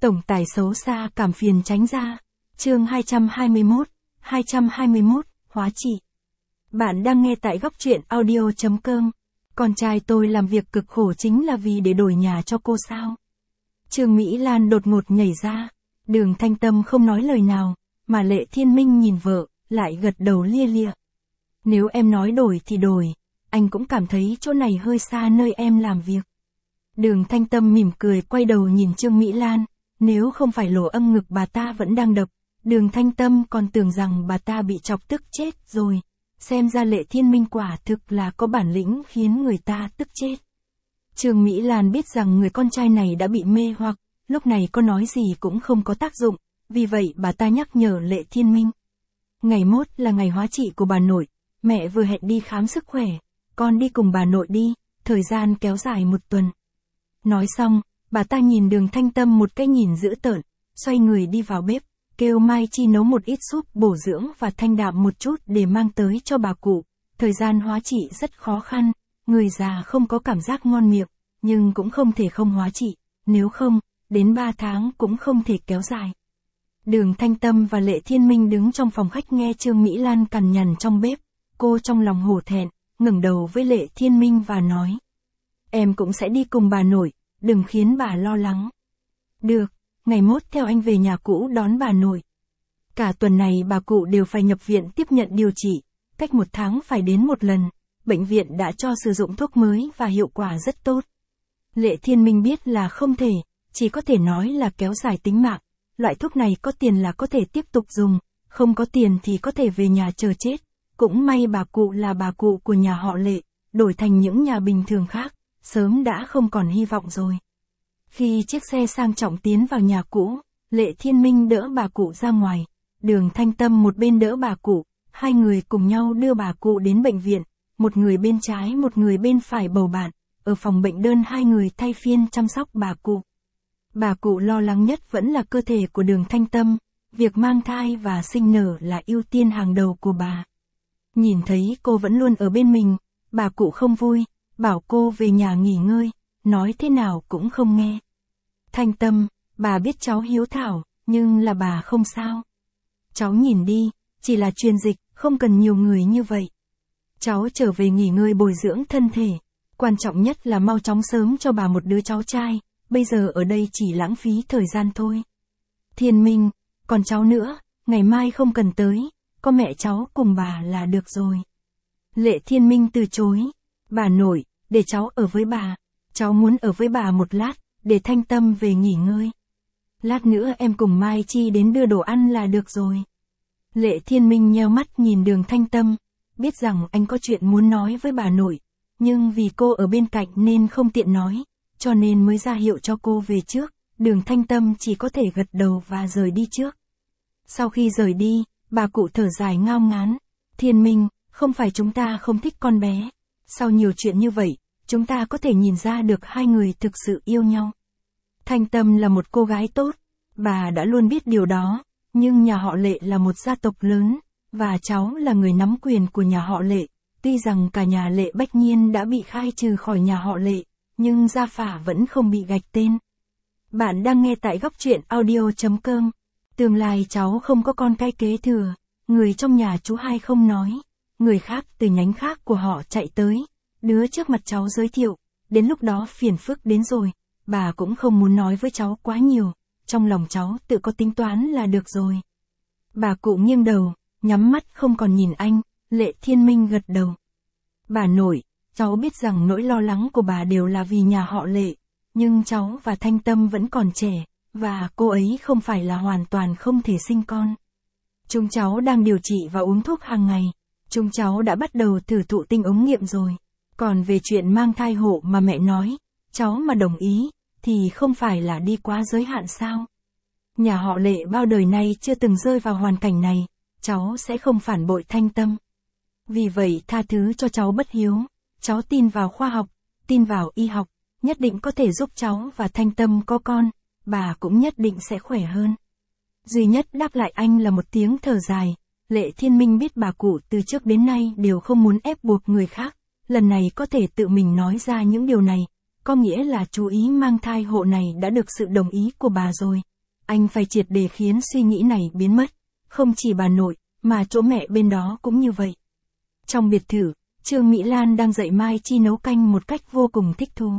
Tổng tài xấu xa cảm phiền tránh ra. Chương 221, hóa trị. Bạn đang nghe tại góc truyện audio.com. Con trai tôi làm việc cực khổ chính là vì để đổi nhà cho cô sao? Trương Mỹ Lan đột ngột nhảy ra. Đường Thanh Tâm không nói lời nào, mà Lệ Thiên Minh nhìn vợ, lại gật đầu lia lịa. Nếu em nói đổi thì đổi, anh cũng cảm thấy chỗ này hơi xa nơi em làm việc. Đường Thanh Tâm mỉm cười quay đầu nhìn Trương Mỹ Lan, nếu không phải lỗ âm ngực bà ta vẫn đang đập, Đường Thanh Tâm còn tưởng rằng bà ta bị chọc tức chết rồi. Xem ra Lệ Thiên Minh quả thực là có bản lĩnh khiến người ta tức chết. Trương Mỹ Lan biết rằng người con trai này đã bị mê hoặc, lúc này có nói gì cũng không có tác dụng, vì vậy bà ta nhắc nhở Lệ Thiên Minh. Ngày mốt là ngày hóa trị của bà nội, mẹ vừa hẹn đi khám sức khỏe, con đi cùng bà nội đi, thời gian kéo dài 1 tuần. Nói xong, bà ta nhìn Đường Thanh Tâm một cái nhìn dữ tợn, xoay người đi vào bếp, kêu Mai Chi nấu một ít súp bổ dưỡng và thanh đạm một chút để mang tới cho bà cụ. Thời gian hóa trị rất khó khăn, người già không có cảm giác ngon miệng, nhưng cũng không thể không hóa trị, nếu không, đến 3 tháng cũng không thể kéo dài. Đường Thanh Tâm và Lệ Thiên Minh đứng trong phòng khách nghe Trương Mỹ Lan cằn nhằn trong bếp, cô trong lòng hổ thẹn, ngẩng đầu với Lệ Thiên Minh và nói. Em cũng sẽ đi cùng bà nội, đừng khiến bà lo lắng. Được, ngày mốt theo anh về nhà cũ đón bà nội. Cả tuần này bà cụ đều phải nhập viện tiếp nhận điều trị, cách 1 tháng phải đến 1 lần, bệnh viện đã cho sử dụng thuốc mới và hiệu quả rất tốt. Lệ Thiên Minh biết là không thể, chỉ có thể nói là kéo dài tính mạng, loại thuốc này có tiền là có thể tiếp tục dùng, không có tiền thì có thể về nhà chờ chết, cũng may bà cụ là bà cụ của nhà họ Lệ, đổi thành những nhà bình thường khác, sớm đã không còn hy vọng rồi. Khi chiếc xe sang trọng tiến vào nhà cũ, Lệ Thiên Minh đỡ bà cụ ra ngoài, Đường Thanh Tâm một bên đỡ bà cụ, hai người cùng nhau đưa bà cụ đến bệnh viện, một người bên trái một người bên phải bầu bạn, ở phòng bệnh đơn hai người thay phiên chăm sóc bà cụ. Bà cụ lo lắng nhất vẫn là cơ thể của Đường Thanh Tâm, việc mang thai và sinh nở là ưu tiên hàng đầu của bà. Nhìn thấy cô vẫn luôn ở bên mình, bà cụ không vui, bảo cô về nhà nghỉ ngơi, nói thế nào cũng không nghe. Thanh Tâm, bà biết cháu hiếu thảo, nhưng là bà không sao. Cháu nhìn đi, chỉ là truyền dịch, không cần nhiều người như vậy. Cháu trở về nghỉ ngơi bồi dưỡng thân thể, quan trọng nhất là mau chóng sớm cho bà một đứa cháu trai, bây giờ ở đây chỉ lãng phí thời gian thôi. Thiên Minh, còn cháu nữa, ngày mai không cần tới, có mẹ cháu cùng bà là được rồi. Lệ Thiên Minh từ chối, bà nội, để cháu ở với bà, cháu muốn ở với bà một lát, để Thanh Tâm về nghỉ ngơi. Lát nữa em cùng Mai Chi đến đưa đồ ăn là được rồi. Lệ Thiên Minh nheo mắt nhìn Đường Thanh Tâm, biết rằng anh có chuyện muốn nói với bà nội, nhưng vì cô ở bên cạnh nên không tiện nói, cho nên mới ra hiệu cho cô về trước, Đường Thanh Tâm chỉ có thể gật đầu và rời đi trước. Sau khi rời đi, bà cụ thở dài ngao ngán, Thiên Minh, không phải chúng ta không thích con bé, sau nhiều chuyện như vậy, chúng ta có thể nhìn ra được hai người thực sự yêu nhau. Thanh Tâm là một cô gái tốt, bà đã luôn biết điều đó, nhưng nhà họ Lệ là một gia tộc lớn, và cháu là người nắm quyền của nhà họ Lệ, tuy rằng cả nhà Lệ Bách Nhiên đã bị khai trừ khỏi nhà họ Lệ, nhưng gia phả vẫn không bị gạch tên. Bạn đang nghe tại góc truyện audio.com. Tương lai cháu không có con cái kế thừa, người trong nhà chú hai không nói, người khác từ nhánh khác của họ chạy tới, đứa trước mặt cháu giới thiệu, đến lúc đó phiền phức đến rồi, bà cũng không muốn nói với cháu quá nhiều, trong lòng cháu tự có tính toán là được rồi. Bà cụ nghiêng đầu, nhắm mắt không còn nhìn anh, Lệ Thiên Minh gật đầu. Bà nội, cháu biết rằng nỗi lo lắng của bà đều là vì nhà họ Lệ, nhưng cháu và Thanh Tâm vẫn còn trẻ, và cô ấy không phải là hoàn toàn không thể sinh con. Chúng cháu đang điều trị và uống thuốc hàng ngày, chúng cháu đã bắt đầu thử thụ tinh ống nghiệm rồi. Còn về chuyện mang thai hộ mà mẹ nói, cháu mà đồng ý, thì không phải là đi quá giới hạn sao? Nhà họ Lệ bao đời nay chưa từng rơi vào hoàn cảnh này, cháu sẽ không phản bội Thanh Tâm. Vì vậy tha thứ cho cháu bất hiếu, cháu tin vào khoa học, tin vào y học, nhất định có thể giúp cháu và Thanh Tâm có con, bà cũng nhất định sẽ khỏe hơn. Duy nhất đáp lại anh là một tiếng thở dài, Lệ Thiên Minh biết bà cụ từ trước đến nay đều không muốn ép buộc người khác, lần này có thể tự mình nói ra những điều này, có nghĩa là chú ý mang thai hộ này đã được sự đồng ý của bà rồi, Anh phải triệt để khiến suy nghĩ này biến mất. Không chỉ bà nội, mà chỗ mẹ bên đó cũng như vậy. Trong biệt thự, Trương Mỹ Lan đang dạy Mai Chi nấu canh một cách vô cùng thích thú.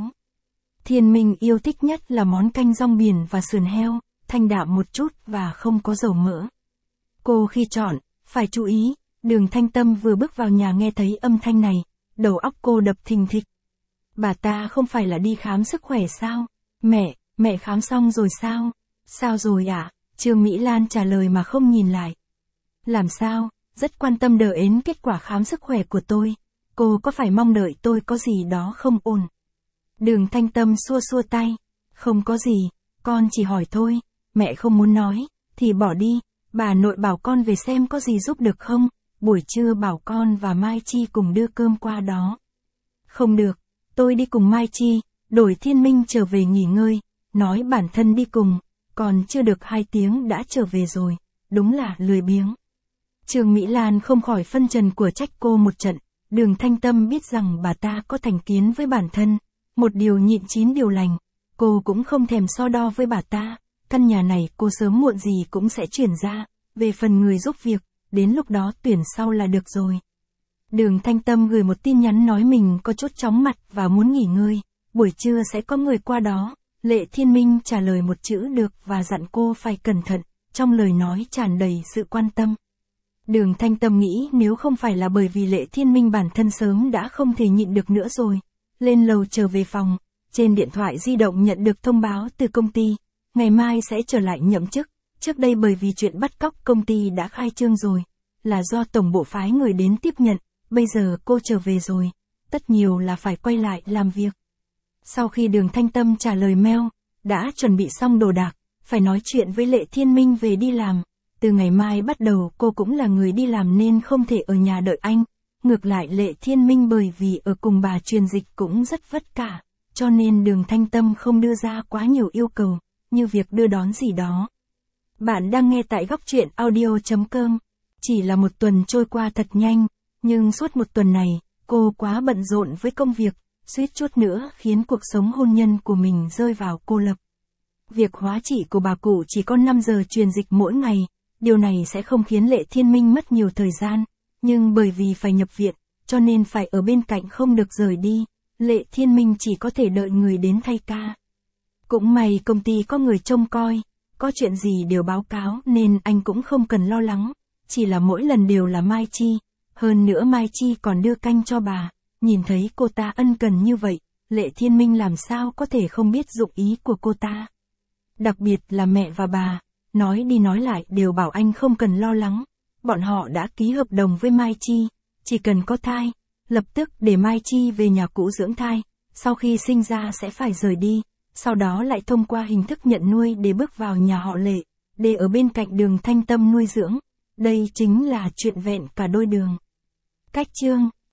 Thiên Minh yêu thích nhất là món canh rong biển và sườn heo, thanh đạm một chút và không có dầu mỡ. Cô khi chọn, phải chú ý, Đường Thanh Tâm vừa bước vào nhà nghe thấy âm thanh này, đầu óc cô đập thình thịch. Bà ta không phải là đi khám sức khỏe sao? Mẹ khám xong rồi sao? Sao rồi ạ? Trương Mỹ Lan trả lời mà không nhìn lại. Làm sao? Rất quan tâm đợi đến kết quả khám sức khỏe của tôi. Cô có phải mong đợi tôi có gì đó không ổn? Đường Thanh Tâm xua xua tay. Không có gì, con chỉ hỏi thôi. Mẹ không muốn nói, thì bỏ đi. Bà nội bảo con về xem có gì giúp được không? Buổi trưa bảo con và Mai Chi cùng đưa cơm qua đó. Không được, tôi đi cùng Mai Chi, đổi Thiên Minh trở về nghỉ ngơi, nói bản thân đi cùng, còn chưa được 2 tiếng đã trở về rồi, đúng là lười biếng. Trương Mỹ Lan không khỏi phân trần của trách cô một trận, Đường Thanh Tâm biết rằng bà ta có thành kiến với bản thân, một điều nhịn 9 điều lành, cô cũng không thèm so đo với bà ta, căn nhà này cô sớm muộn gì cũng sẽ chuyển ra, về phần người giúp việc, đến lúc đó tuyển sau là được rồi. Đường Thanh Tâm gửi một tin nhắn nói mình có chút chóng mặt và muốn nghỉ ngơi, buổi trưa sẽ có người qua đó. Lệ Thiên Minh trả lời một chữ được và dặn cô phải cẩn thận, trong lời nói tràn đầy sự quan tâm. Đường Thanh Tâm nghĩ nếu không phải là bởi vì Lệ Thiên Minh bản thân sớm đã không thể nhịn được nữa rồi. Lên lầu trở về phòng, trên điện thoại di động nhận được thông báo từ công ty, ngày mai sẽ trở lại nhậm chức. Trước đây bởi vì chuyện bắt cóc công ty đã khai trương rồi, là do tổng bộ phái người đến tiếp nhận, bây giờ cô trở về rồi, tất nhiều là phải quay lại làm việc. Sau khi Đường Thanh Tâm trả lời mail, đã chuẩn bị xong đồ đạc, phải nói chuyện với Lệ Thiên Minh về đi làm. Từ ngày mai bắt đầu cô cũng là người đi làm nên không thể ở nhà đợi anh. Ngược lại Lệ Thiên Minh bởi vì ở cùng bà truyền dịch cũng rất vất vả, cho nên Đường Thanh Tâm không đưa ra quá nhiều yêu cầu, như việc đưa đón gì đó. Bạn đang nghe tại Góc Truyện Audio.com. Chỉ là một tuần trôi qua thật nhanh, nhưng suốt một tuần này, cô quá bận rộn với công việc, suýt chút nữa khiến cuộc sống hôn nhân của mình rơi vào cô lập. Việc hóa trị của bà cụ chỉ có 5 giờ truyền dịch mỗi ngày, điều này sẽ không khiến Lệ Thiên Minh mất nhiều thời gian, nhưng bởi vì phải nhập viện, cho nên phải ở bên cạnh không được rời đi, Lệ Thiên Minh chỉ có thể đợi người đến thay ca. Cũng may công ty có người trông coi, có chuyện gì đều báo cáo nên anh cũng không cần lo lắng, chỉ là mỗi lần đều là Mai Chi, hơn nữa Mai Chi còn đưa canh cho bà, nhìn thấy cô ta ân cần như vậy, Lệ Thiên Minh làm sao có thể không biết dụng ý của cô ta. Đặc biệt là mẹ và bà, nói đi nói lại đều bảo anh không cần lo lắng, bọn họ đã ký hợp đồng với Mai Chi, chỉ cần có thai, lập tức để Mai Chi về nhà cũ dưỡng thai, sau khi sinh ra sẽ phải rời đi, sau đó lại thông qua hình thức nhận nuôi để bước vào nhà họ Lệ, để ở bên cạnh Đường Thanh Tâm nuôi dưỡng. Đây chính là trọn vẹn cả đôi đường. Cách chương